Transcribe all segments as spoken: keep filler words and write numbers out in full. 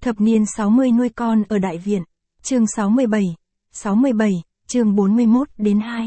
Thập niên sáu mươi nuôi con ở Đại Viện, chương sáu mươi bảy, sáu mươi bảy, chương bốn mươi mốt đến hai.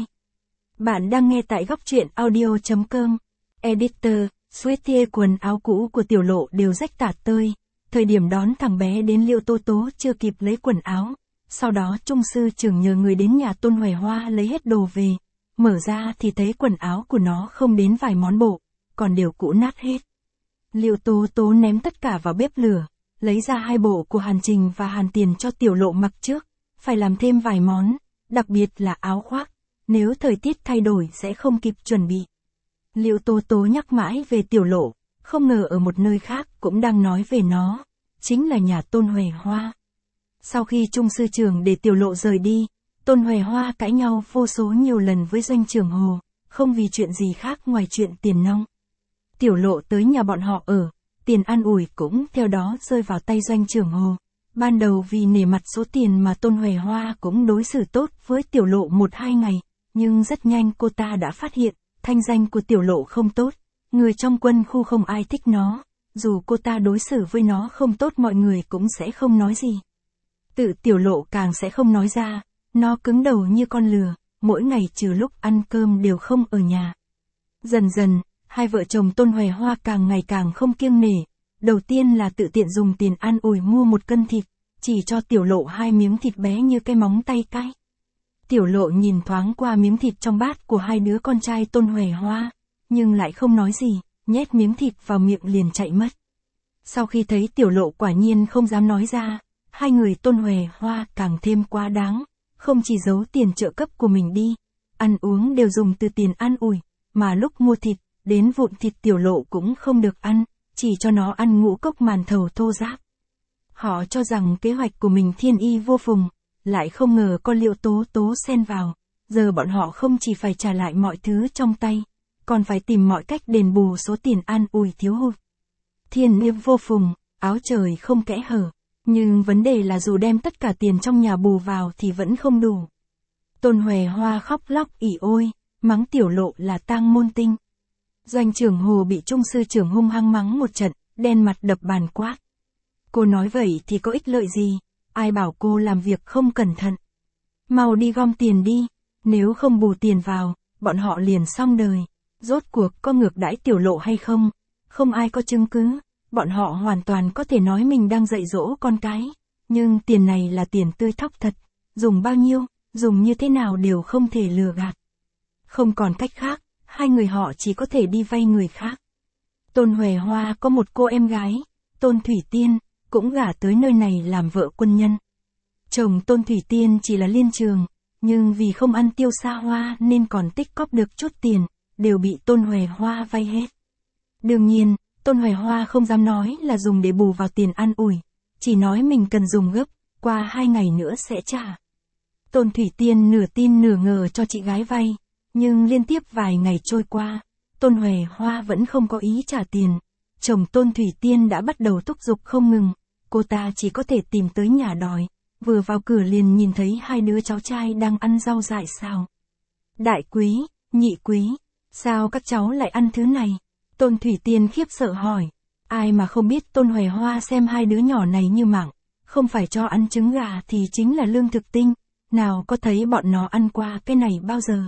Bạn đang nghe tại góc truyện audio chấm com. Editor, Sweetie quần áo cũ của Tiểu Lộ đều rách tả tơi. Thời điểm đón thằng bé đến Liêu Tố Tố chưa kịp lấy quần áo. Sau đó Trung sư trưởng nhờ người đến nhà Tôn Hoài Hoa lấy hết đồ về. Mở ra thì thấy quần áo của nó không đến vài món bộ, còn đều cũ nát hết. Liêu Tố Tố ném tất cả vào bếp lửa, lấy ra hai bộ của Hàn Trình và Hàn Tiền cho Tiểu Lộ mặc trước, phải làm thêm vài món, đặc biệt là áo khoác, nếu thời tiết thay đổi sẽ không kịp chuẩn bị. Liêu Tố Tố nhắc mãi về Tiểu Lộ, không ngờ ở một nơi khác cũng đang nói về nó, chính là nhà Tôn Hoài Hoa. Sau khi Trung sư trưởng để Tiểu Lộ rời đi, Tôn Hoài Hoa cãi nhau vô số nhiều lần với Doanh trưởng Hồ, không vì chuyện gì khác ngoài chuyện tiền nong. Tiểu Lộ tới nhà bọn họ ở, tiền an ủi cũng theo đó rơi vào tay Doanh trưởng Hồ. Ban đầu vì nể mặt số tiền mà Tôn Hoài Hoa cũng đối xử tốt với Tiểu Lộ một hai ngày, nhưng rất nhanh cô ta đã phát hiện, thanh danh của Tiểu Lộ không tốt, người trong quân khu không ai thích nó, dù cô ta đối xử với nó không tốt mọi người cũng sẽ không nói gì. Tự Tiểu Lộ càng sẽ không nói ra, nó cứng đầu như con lừa, mỗi ngày trừ lúc ăn cơm đều không ở nhà. Dần dần, hai vợ chồng Tôn Hoài Hoa càng ngày càng không kiêng nể. Đầu tiên là tự tiện dùng tiền an ủi mua một cân thịt, chỉ cho Tiểu Lộ hai miếng thịt bé như cái móng tay cái. Tiểu Lộ nhìn thoáng qua miếng thịt trong bát của hai đứa con trai Tôn Hoài Hoa, nhưng lại không nói gì, nhét miếng thịt vào miệng liền chạy mất. Sau khi thấy Tiểu Lộ quả nhiên không dám nói ra, hai người Tôn Hoài Hoa càng thêm quá đáng, không chỉ giấu tiền trợ cấp của mình đi, ăn uống đều dùng từ tiền an ủi, mà lúc mua thịt, đến vụn thịt Tiểu Lộ cũng không được ăn, chỉ cho nó ăn ngũ cốc màn thầu thô ráp. Họ cho rằng kế hoạch của mình thiên y vô phùng, lại không ngờ con Liêu Tố Tố xen vào, giờ bọn họ không chỉ phải trả lại mọi thứ trong tay, còn phải tìm mọi cách đền bù số tiền an ủi thiếu hụt. Thiên y vô phùng, áo trời không kẽ hở, nhưng vấn đề là dù đem tất cả tiền trong nhà bù vào thì vẫn không đủ. Tôn Hoài Hoa khóc lóc ỉ ôi, mắng Tiểu Lộ là tang môn tinh. Doanh trưởng Hồ bị Trung sư trưởng hung hăng mắng một trận, đen mặt đập bàn quát. Cô nói vậy thì có ích lợi gì, ai bảo cô làm việc không cẩn thận. Mau đi gom tiền đi, nếu không bù tiền vào, bọn họ liền xong đời. Rốt cuộc có ngược đãi Tiểu Lộ hay không, không ai có chứng cứ, bọn họ hoàn toàn có thể nói mình đang dạy dỗ con cái. Nhưng tiền này là tiền tươi thóc thật, dùng bao nhiêu, dùng như thế nào đều không thể lừa gạt. Không còn cách khác. Hai người họ chỉ có thể đi vay người khác. Tôn Hoài Hoa có một cô em gái, Tôn Thủy Tiên, cũng gả tới nơi này làm vợ quân nhân. Chồng Tôn Thủy Tiên chỉ là liên trường, nhưng vì không ăn tiêu xa hoa nên còn tích cóp được chút tiền, đều bị Tôn Hoài Hoa vay hết. Đương nhiên, Tôn Hoài Hoa không dám nói là dùng để bù vào tiền ăn ủi, chỉ nói mình cần dùng gấp, qua hai ngày nữa sẽ trả. Tôn Thủy Tiên nửa tin nửa ngờ cho chị gái vay. Nhưng liên tiếp vài ngày trôi qua, Tôn Hoài Hoa vẫn không có ý trả tiền. Chồng Tôn Thủy Tiên đã bắt đầu thúc giục không ngừng, cô ta chỉ có thể tìm tới nhà đòi, vừa vào cửa liền nhìn thấy hai đứa cháu trai đang ăn rau dại xào. Đại quý, nhị quý, sao các cháu lại ăn thứ này? Tôn Thủy Tiên khiếp sợ hỏi, ai mà không biết Tôn Hoài Hoa xem hai đứa nhỏ này như mạng, không phải cho ăn trứng gà thì chính là lương thực tinh, nào có thấy bọn nó ăn qua cái này bao giờ.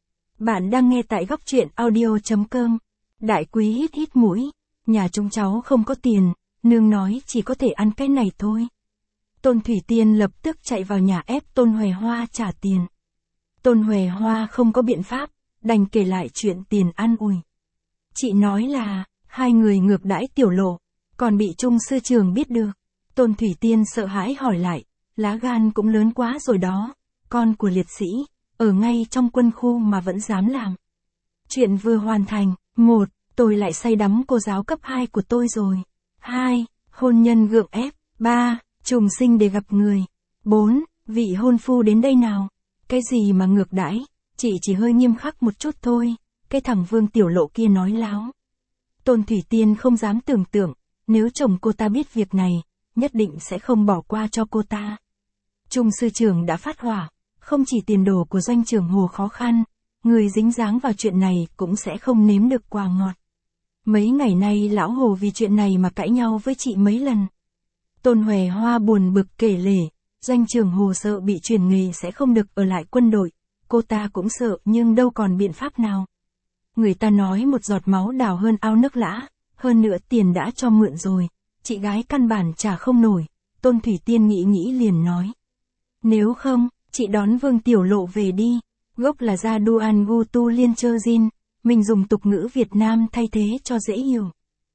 Bạn đang nghe tại góc truyện audio chấm com. Đại quý hít hít mũi, nhà chúng cháu không có tiền, nương nói chỉ có thể ăn cái này thôi. Tôn Thủy Tiên lập tức chạy vào nhà ép Tôn Hoài Hoa trả tiền. Tôn Hoài Hoa không có biện pháp, đành kể lại chuyện tiền ăn ủi. Chị nói là, hai người ngược đãi Tiểu Lộ, còn bị Trung sư trưởng biết được. Tôn Thủy Tiên sợ hãi hỏi lại, lá gan cũng lớn quá rồi đó, con của liệt sĩ. Ở ngay trong quân khu mà vẫn dám làm. Chuyện vừa hoàn thành. Một, tôi lại say đắm cô giáo cấp hai của tôi rồi. Hai, hôn nhân gượng ép. Ba, trùng sinh để gặp người. Bốn, vị hôn phu đến đây nào. Cái gì mà ngược đãi, chị chỉ hơi nghiêm khắc một chút thôi. Cái thằng Vương Tiểu Lộ kia nói láo. Tôn Thủy Tiên không dám tưởng tượng, nếu chồng cô ta biết việc này, nhất định sẽ không bỏ qua cho cô ta. Trung sư trưởng đã phát hỏa. Không chỉ tiền đồ của Doanh trưởng Hồ khó khăn, người dính dáng vào chuyện này cũng sẽ không nếm được quà ngọt. Mấy ngày nay lão Hồ vì chuyện này mà cãi nhau với chị mấy lần. Tôn Huệ Hoa buồn bực kể lể, Doanh trưởng Hồ sợ bị chuyển nghề sẽ không được ở lại quân đội, cô ta cũng sợ nhưng đâu còn biện pháp nào. Người ta nói một giọt máu đào hơn ao nước lã, hơn nữa tiền đã cho mượn rồi, chị gái căn bản trả không nổi, Tôn Thủy Tiên nghĩ nghĩ liền nói. Nếu không, chị đón Vương Tiểu Lộ về đi, gốc là gia Duan Gutu Liên Chơ Jin, mình dùng tục ngữ Việt Nam thay thế cho dễ hiểu.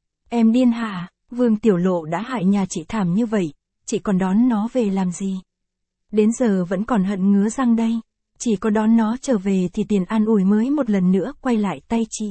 Em điên hả, Vương Tiểu Lộ đã hại nhà chị thảm như vậy, chị còn đón nó về làm gì? Đến giờ vẫn còn hận ngứa răng đây, chỉ có đón nó trở về thì tiền an ủi mới một lần nữa quay lại tay chị.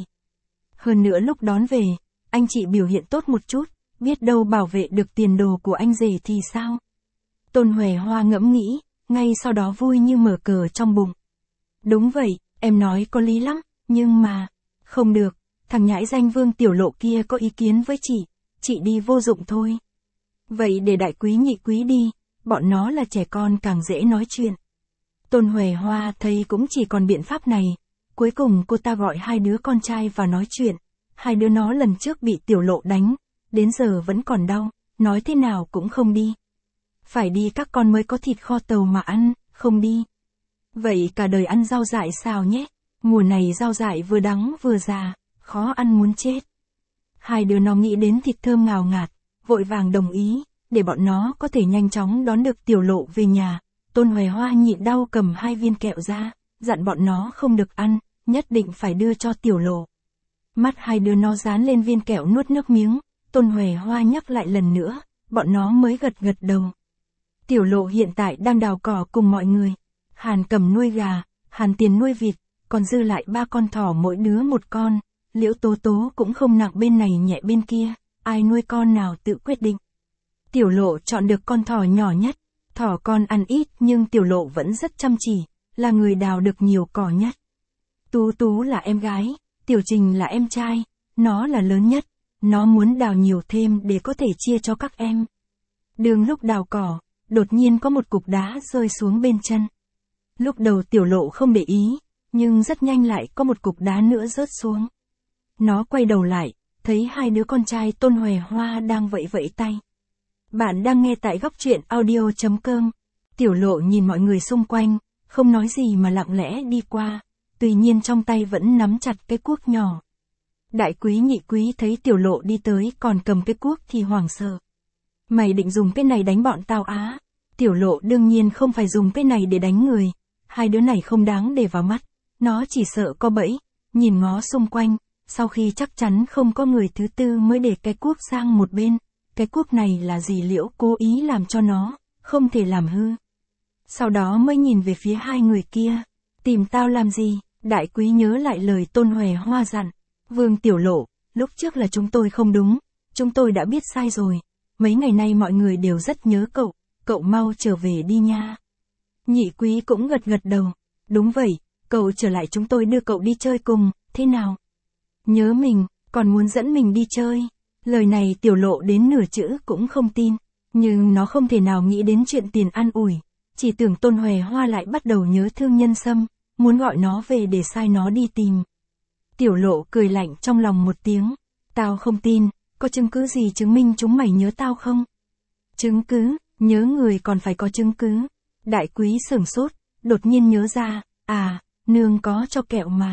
Hơn nữa lúc đón về, anh chị biểu hiện tốt một chút, biết đâu bảo vệ được tiền đồ của anh rể thì sao? Tôn Huệ Hoa ngẫm nghĩ, ngay sau đó vui như mở cờ trong bụng. Đúng vậy, em nói có lý lắm, nhưng mà, không được, thằng nhãi danh Vương Tiểu Lộ kia có ý kiến với chị, chị đi vô dụng thôi. Vậy để đại quý nhị quý đi, bọn nó là trẻ con càng dễ nói chuyện. Tôn Huệ Hoa thấy cũng chỉ còn biện pháp này, cuối cùng cô ta gọi hai đứa con trai vào nói chuyện, hai đứa nó lần trước bị Tiểu Lộ đánh, đến giờ vẫn còn đau, nói thế nào cũng không đi. Phải đi các con mới có thịt kho tàu mà ăn, không đi. Vậy cả đời ăn rau dại sao nhé, mùa này rau dại vừa đắng vừa già, khó ăn muốn chết. Hai đứa nó nghĩ đến thịt thơm ngào ngạt, vội vàng đồng ý, để bọn nó có thể nhanh chóng đón được Tiểu Lộ về nhà. Tôn Huệ Hoa nhịn đau cầm hai viên kẹo ra, dặn bọn nó không được ăn, nhất định phải đưa cho Tiểu Lộ. Mắt hai đứa nó dán lên viên kẹo nuốt nước miếng, Tôn Huệ Hoa nhắc lại lần nữa, bọn nó mới gật gật đầu. Tiểu Lộ hiện tại đang đào cỏ cùng mọi người. Hàn Cầm nuôi gà, Hàn Tiền nuôi vịt, còn dư lại ba con thỏ mỗi đứa một con. Liễu Tố Tố cũng không nặng bên này nhẹ bên kia, ai nuôi con nào tự quyết định. Tiểu Lộ chọn được con thỏ nhỏ nhất, thỏ con ăn ít nhưng Tiểu Lộ vẫn rất chăm chỉ, là người đào được nhiều cỏ nhất. Tú Tú là em gái, Tiểu Trình là em trai, nó là lớn nhất, nó muốn đào nhiều thêm để có thể chia cho các em. Đường lúc đào cỏ, đột nhiên có một cục đá rơi xuống bên chân. Lúc đầu Tiểu Lộ không để ý, nhưng rất nhanh lại có một cục đá nữa rớt xuống. Nó quay đầu lại, thấy hai đứa con trai Tôn Huệ Hoa đang vẫy vẫy tay. Bạn đang nghe tại góc truyện audio chấm com. Tiểu Lộ nhìn mọi người xung quanh, không nói gì mà lặng lẽ đi qua, tuy nhiên trong tay vẫn nắm chặt cái cuốc nhỏ. Đại quý nhị quý thấy Tiểu Lộ đi tới còn cầm cái cuốc thì hoảng sợ. Mày định dùng cái này đánh bọn tao á? Tiểu Lộ đương nhiên không phải dùng cái này để đánh người, hai đứa này không đáng để vào mắt, nó chỉ sợ có bẫy, nhìn ngó xung quanh, sau khi chắc chắn không có người thứ tư mới để cái cuốc sang một bên, cái cuốc này là dì Liễu cố ý làm cho nó, không thể làm hư. Sau đó mới nhìn về phía hai người kia, tìm tao làm gì? Đại quý nhớ lại lời Tôn Huệ Hoa dặn, Vương Tiểu Lộ, lúc trước là chúng tôi không đúng, chúng tôi đã biết sai rồi, mấy ngày nay mọi người đều rất nhớ cậu, cậu mau trở về đi nha. Nhị quý cũng gật gật đầu, đúng vậy, cậu trở lại chúng tôi đưa cậu đi chơi cùng, thế nào? Nhớ mình, còn muốn dẫn mình đi chơi. Lời này Tiểu Lộ đến nửa chữ cũng không tin, nhưng nó không thể nào nghĩ đến chuyện tiền an ủi, chỉ tưởng Tôn Huệ Hoa lại bắt đầu nhớ thương Nhân Sâm, muốn gọi nó về để sai nó đi tìm. Tiểu Lộ cười lạnh trong lòng một tiếng, tao không tin, có chứng cứ gì chứng minh chúng mày nhớ tao không? Chứng cứ, nhớ người còn phải có chứng cứ. Đại quý sửng sốt, đột nhiên nhớ ra, à, nương có cho kẹo mà.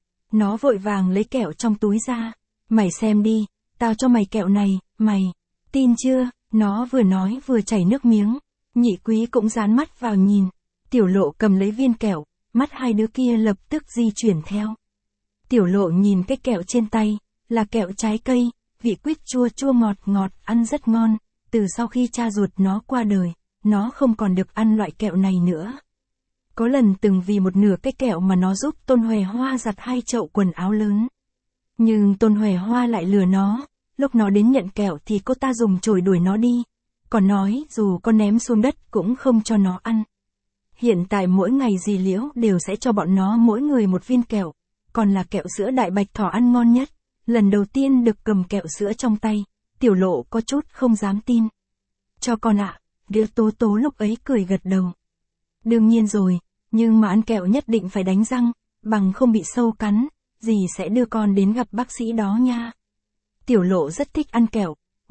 Nó vội vàng lấy kẹo trong túi ra, mày xem đi, tao cho mày kẹo này, mày, tin chưa? Nó vừa nói vừa chảy nước miếng, nhị quý cũng dán mắt vào nhìn, Tiểu Lộ cầm lấy viên kẹo, mắt hai đứa kia lập tức di chuyển theo. Tiểu Lộ nhìn cái kẹo trên tay, là kẹo trái cây, vị quýt chua chua ngọt ngọt, ăn rất ngon, từ sau khi cha ruột nó qua đời, nó không còn được ăn loại kẹo này nữa. Có lần từng vì một nửa cái kẹo mà nó giúp Tôn Huệ Hoa giặt hai chậu quần áo lớn. Nhưng Tôn Huệ Hoa lại lừa nó, lúc nó đến nhận kẹo thì cô ta dùng chổi đuổi nó đi, còn nói dù có ném xuống đất cũng không cho nó ăn. Hiện tại mỗi ngày dì Liễu đều sẽ cho bọn nó mỗi người một viên kẹo, còn là kẹo sữa đại bạch thỏ ăn ngon nhất. Lần đầu tiên được cầm kẹo sữa trong tay, Tiểu Lộ có chút không dám tin. Cho con ạ, Liễu Tố Tố lúc ấy cười gật đầu. Đương nhiên rồi, nhưng mà ăn kẹo nhất định phải đánh răng, bằng không bị sâu cắn, dì sẽ đưa con đến gặp bác sĩ đó nha. Tiểu Lộ rất thích ăn kẹo,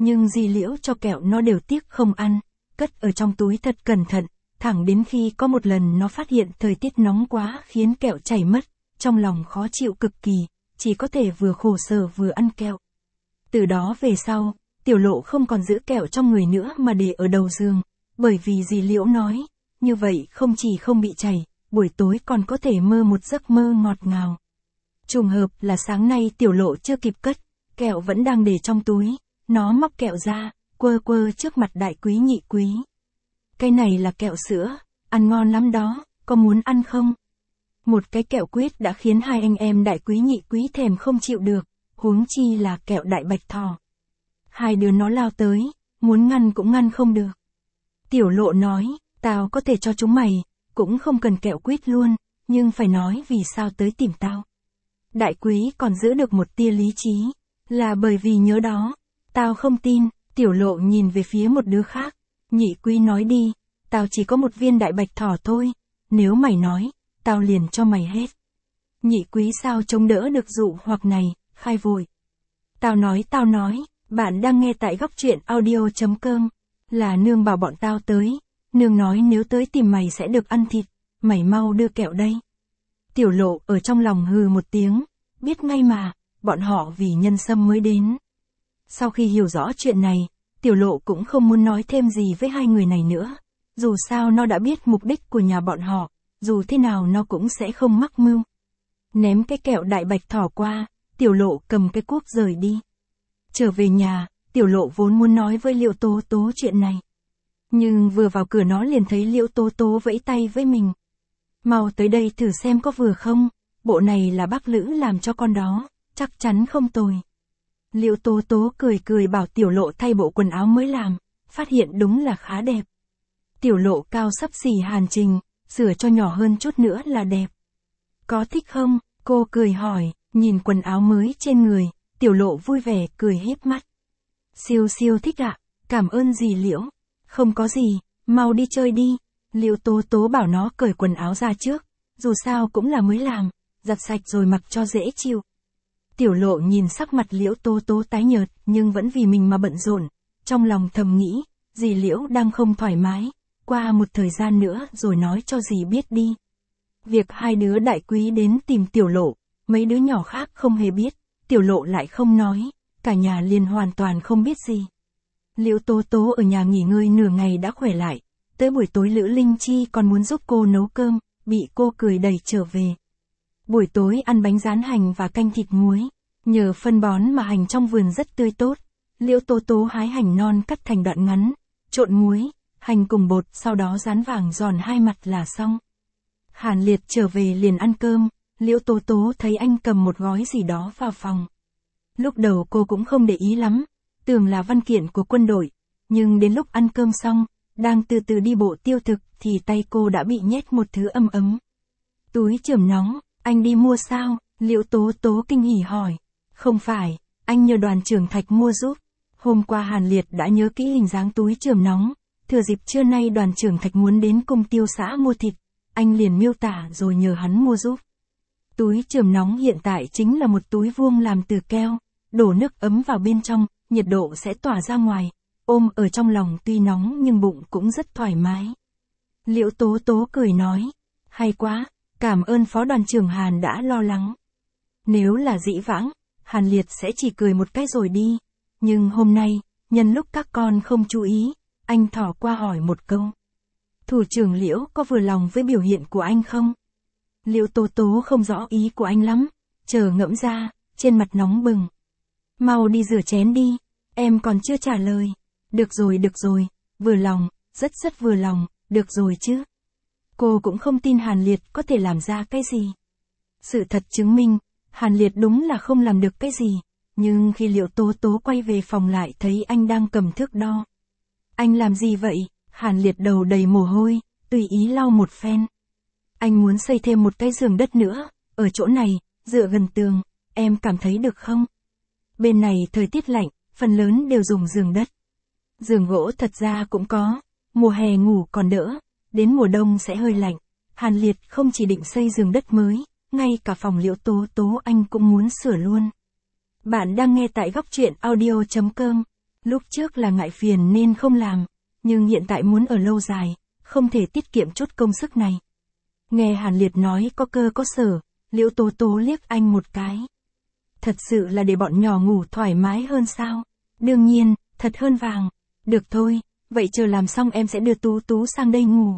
Nhưng dì Liễu cho kẹo nó đều tiếc không ăn, cất ở trong túi thật cẩn thận, thẳng đến khi có một lần nó phát hiện thời tiết nóng quá khiến kẹo chảy mất, trong lòng khó chịu cực kỳ, chỉ có thể vừa khổ sở vừa ăn kẹo. Từ đó về sau, Tiểu Lộ không còn giữ kẹo trong người nữa mà để ở đầu giường, bởi vì dì Liễu nói, như vậy không chỉ không bị chảy, buổi tối còn có thể mơ một giấc mơ ngọt ngào. Trùng hợp là sáng nay Tiểu Lộ chưa kịp cất, kẹo vẫn đang để trong túi, nó móc kẹo ra, quơ quơ trước mặt đại quý nhị quý. Cái này là kẹo sữa, ăn ngon lắm đó, có muốn ăn không? Một cái kẹo quyết đã khiến hai anh em đại quý nhị quý thèm không chịu được, huống chi là kẹo đại bạch thỏ. Hai đứa nó lao tới, muốn ngăn cũng ngăn không được. Tiểu Lộ nói, tao có thể cho chúng mày, cũng không cần kẹo quyết luôn, nhưng phải nói vì sao tới tìm tao. Đại quý còn giữ được một tia lý trí, là bởi vì nhớ đó. Tao không tin, Tiểu Lộ nhìn về phía một đứa khác. Nhị quý nói đi, tao chỉ có một viên đại bạch thỏ thôi, nếu mày nói, tao liền cho mày hết. Nhị quý sao chống đỡ được dụ hoặc này, khai vội. Tao nói tao nói, bạn đang nghe tại góc truyện audio chấm com, là nương bảo bọn tao tới, nương nói nếu tới tìm mày sẽ được ăn thịt, mày mau đưa kẹo đây. Tiểu Lộ ở trong lòng hừ một tiếng, biết ngay mà, bọn họ vì nhân sâm mới đến. Sau khi hiểu rõ chuyện này, Tiểu Lộ cũng không muốn nói thêm gì với hai người này nữa. Dù sao nó đã biết mục đích của nhà bọn họ, dù thế nào nó cũng sẽ không mắc mưu. Ném cái kẹo đại bạch thỏ qua, Tiểu Lộ cầm cái cuốc rời đi. Trở về nhà, Tiểu Lộ vốn muốn nói với Liễu Tố Tố chuyện này. Nhưng vừa vào cửa nó liền thấy Liễu Tố Tố vẫy tay với mình. Mau tới đây thử xem có vừa không, bộ này là bác Lữ làm cho con đó, chắc chắn không tồi. Liễu Tố Tố cười cười bảo Tiểu Lộ thay bộ quần áo mới làm, phát hiện đúng là khá đẹp. Tiểu Lộ cao xấp xỉ Hàn Trình, sửa cho nhỏ hơn chút nữa là đẹp. Có thích không? Cô cười hỏi, nhìn quần áo mới trên người, Tiểu Lộ vui vẻ cười híp mắt. Siêu siêu thích ạ, cảm ơn dì Liễu. Không có gì, mau đi chơi đi. Liễu Tố Tố bảo nó cởi quần áo ra trước, dù sao cũng là mới làm, giặt sạch rồi mặc cho dễ chịu. Tiểu Lộ nhìn sắc mặt Liễu Tố Tố tái nhợt, nhưng vẫn vì mình mà bận rộn, trong lòng thầm nghĩ, dì Liễu đang không thoải mái, qua một thời gian nữa rồi nói cho dì biết đi. Việc hai đứa đại quý đến tìm Tiểu Lộ, mấy đứa nhỏ khác không hề biết, Tiểu Lộ lại không nói, cả nhà liền hoàn toàn không biết gì. Liễu Tố Tố ở nhà nghỉ ngơi nửa ngày đã khỏe lại, tới buổi tối Lữ Linh Chi còn muốn giúp cô nấu cơm, bị cô cười đẩy trở về. Buổi tối ăn bánh rán hành và canh thịt muối, nhờ phân bón mà hành trong vườn rất tươi tốt. Liễu Tố Tố hái hành non cắt thành đoạn ngắn, trộn muối, hành cùng bột, sau đó rán vàng giòn hai mặt là xong. Hàn Liệt trở về liền ăn cơm, Liễu Tố Tố thấy anh cầm một gói gì đó vào phòng. Lúc đầu cô cũng không để ý lắm, tưởng là văn kiện của quân đội, nhưng đến lúc ăn cơm xong, đang từ từ đi bộ tiêu thực thì tay cô đã bị nhét một thứ ấm ấm. Túi chườm nóng, anh đi mua sao? Liễu Tố Tố kinh hỉ hỏi. Không phải, anh nhờ đoàn trưởng Thạch mua giúp. Hôm qua Hàn Liệt đã nhớ kỹ hình dáng túi chườm nóng, thừa dịp trưa nay đoàn trưởng Thạch muốn đến cung tiêu xã mua thịt, anh liền miêu tả rồi nhờ hắn mua giúp. Túi chườm nóng hiện tại chính là một túi vuông làm từ keo, đổ nước ấm vào bên trong, nhiệt độ sẽ tỏa ra ngoài, ôm ở trong lòng tuy nóng nhưng bụng cũng rất thoải mái. Liễu Tố Tố cười nói, hay quá, cảm ơn phó đoàn trưởng Hàn đã lo lắng. Nếu là dĩ vãng, Hàn Liệt sẽ chỉ cười một cái rồi đi, nhưng hôm nay, nhân lúc các con không chú ý, anh thỏ qua hỏi một câu. Thủ trưởng Liễu có vừa lòng với biểu hiện của anh không? Liễu Tố Tố không rõ ý của anh lắm, chờ ngẫm ra, trên mặt nóng bừng. Mau đi rửa chén đi, em còn chưa trả lời. Được rồi được rồi, vừa lòng, rất rất vừa lòng, được rồi chứ. Cô cũng không tin Hàn Liệt có thể làm ra cái gì. Sự thật chứng minh, Hàn Liệt đúng là không làm được cái gì, nhưng khi Liễu Tố Tố quay về phòng lại thấy anh đang cầm thước đo. Anh làm gì vậy? Hàn Liệt đầu đầy mồ hôi, tùy ý lau một phen. Anh muốn xây thêm một cái giường đất nữa, ở chỗ này, dựa gần tường, em cảm thấy được không? Bên này thời tiết lạnh, phần lớn đều dùng giường đất. Giường gỗ thật ra cũng có, mùa hè ngủ còn đỡ, đến mùa đông sẽ hơi lạnh. Hàn Liệt không chỉ định xây giường đất mới, ngay cả phòng Liễu Tố Tố anh cũng muốn sửa luôn. Bạn đang nghe tại góc truyện audio chấm com. Lúc trước là ngại phiền nên không làm, nhưng hiện tại muốn ở lâu dài, không thể tiết kiệm chút công sức này. Nghe Hàn Liệt nói có cơ có sở, Liễu Tố Tố liếc anh một cái. Thật sự là để bọn nhỏ ngủ thoải mái hơn sao? Đương nhiên, thật hơn vàng. Được thôi, vậy chờ làm xong em sẽ đưa Tú Tú sang đây ngủ.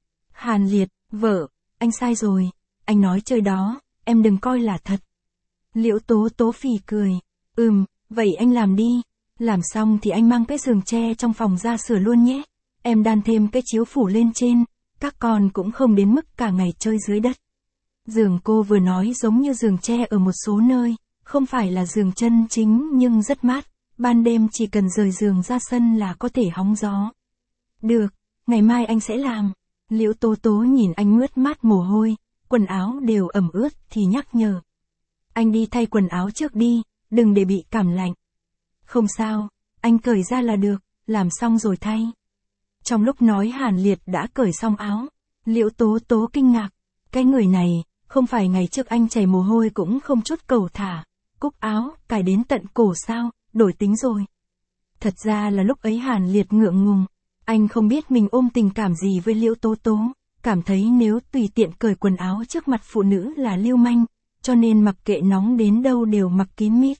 Hàn Liệt, vợ, anh sai rồi, anh nói chơi đó, em đừng coi là thật. Liễu Tố Tố phì cười, ừm, vậy anh làm đi, làm xong thì anh mang cái giường tre trong phòng ra sửa luôn nhé, em đan thêm cái chiếu phủ lên trên, các con cũng không đến mức cả ngày chơi dưới đất. Giường cô vừa nói giống như giường tre ở một số nơi, không phải là giường chân chính nhưng rất mát, ban đêm chỉ cần rời giường ra sân là có thể hóng gió. Được, ngày mai anh sẽ làm. Liễu Tố Tố nhìn anh mướt mát mồ hôi, quần áo đều ẩm ướt thì nhắc nhở. Anh đi thay quần áo trước đi, đừng để bị cảm lạnh. Không sao, anh cởi ra là được, làm xong rồi thay. Trong lúc nói Hàn Liệt đã cởi xong áo, Liễu Tố Tố kinh ngạc. Cái người này, không phải ngày trước anh chảy mồ hôi cũng không chút cầu thả, cúc áo, cài đến tận cổ sao, đổi tính rồi. Thật ra là lúc ấy Hàn Liệt ngượng ngùng, anh không biết mình ôm tình cảm gì với Liễu Tố Tố, cảm thấy nếu tùy tiện cởi quần áo trước mặt phụ nữ là lưu manh, cho nên mặc kệ nóng đến đâu đều mặc kín mít.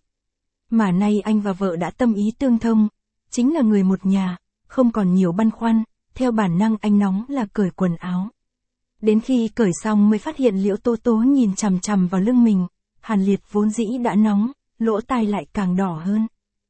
Mà nay anh và vợ đã tâm ý tương thông, chính là người một nhà, không còn nhiều băn khoăn, theo bản năng anh nóng là cởi quần áo. Đến khi cởi xong mới phát hiện Liễu Tố Tố nhìn chằm chằm vào lưng mình, Hàn Liệt vốn dĩ đã nóng, lỗ tai lại càng đỏ hơn.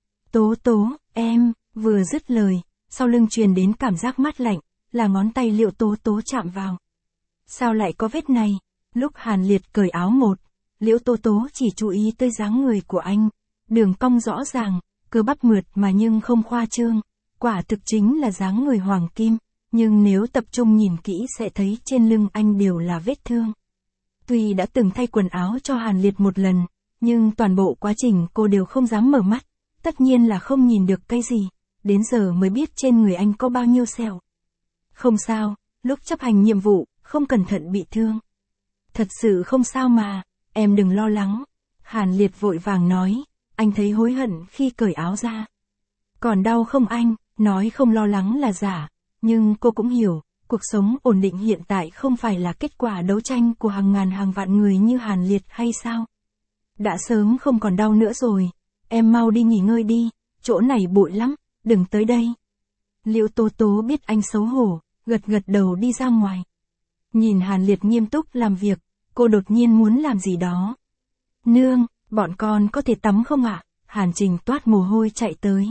Tố Tố, em, vừa dứt lời, sau lưng truyền đến cảm giác mát lạnh, là ngón tay Liễu Tố Tố chạm vào. Sao lại có vết này? Lúc Hàn Liệt cởi áo một, Liễu Tố Tố chỉ chú ý tới dáng người của anh, đường cong rõ ràng, cơ bắp mượt mà nhưng không khoa trương, quả thực chính là dáng người hoàng kim. Nhưng nếu tập trung nhìn kỹ sẽ thấy trên lưng anh đều là vết thương. Tuy đã từng thay quần áo cho Hàn Liệt một lần, nhưng toàn bộ quá trình cô đều không dám mở mắt, tất nhiên là không nhìn được cái gì, đến giờ mới biết trên người anh có bao nhiêu sẹo. Không sao, lúc chấp hành nhiệm vụ, không cẩn thận bị thương. Thật sự không sao mà, em đừng lo lắng. Hàn Liệt vội vàng nói, anh thấy hối hận khi cởi áo ra. Còn đau không anh? Nói không lo lắng là giả. Nhưng cô cũng hiểu, cuộc sống ổn định hiện tại không phải là kết quả đấu tranh của hàng ngàn hàng vạn người như Hàn Liệt hay sao? Đã sớm không còn đau nữa rồi, em mau đi nghỉ ngơi đi, chỗ này bụi lắm, đừng tới đây. Liễu Tố Tố biết anh xấu hổ, gật gật đầu đi ra ngoài. Nhìn Hàn Liệt nghiêm túc làm việc, cô đột nhiên muốn làm gì đó. Nương, bọn con có thể tắm không ạ? Hàn Trình toát mồ hôi chạy tới.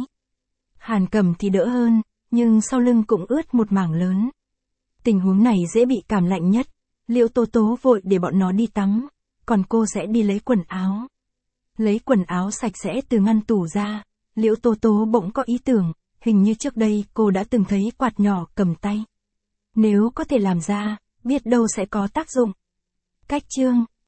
Hàn Cầm thì đỡ hơn, nhưng sau lưng cũng ướt một mảng lớn. Tình huống này dễ bị cảm lạnh nhất, Liễu Tố Tố vội để bọn nó đi tắm, còn cô sẽ đi lấy quần áo. Lấy quần áo sạch sẽ từ ngăn tủ ra, Liễu Tố Tố bỗng có ý tưởng, hình như trước đây cô đã từng thấy quạt nhỏ cầm tay. Nếu có thể làm ra, biết đâu sẽ có tác dụng. Cách chương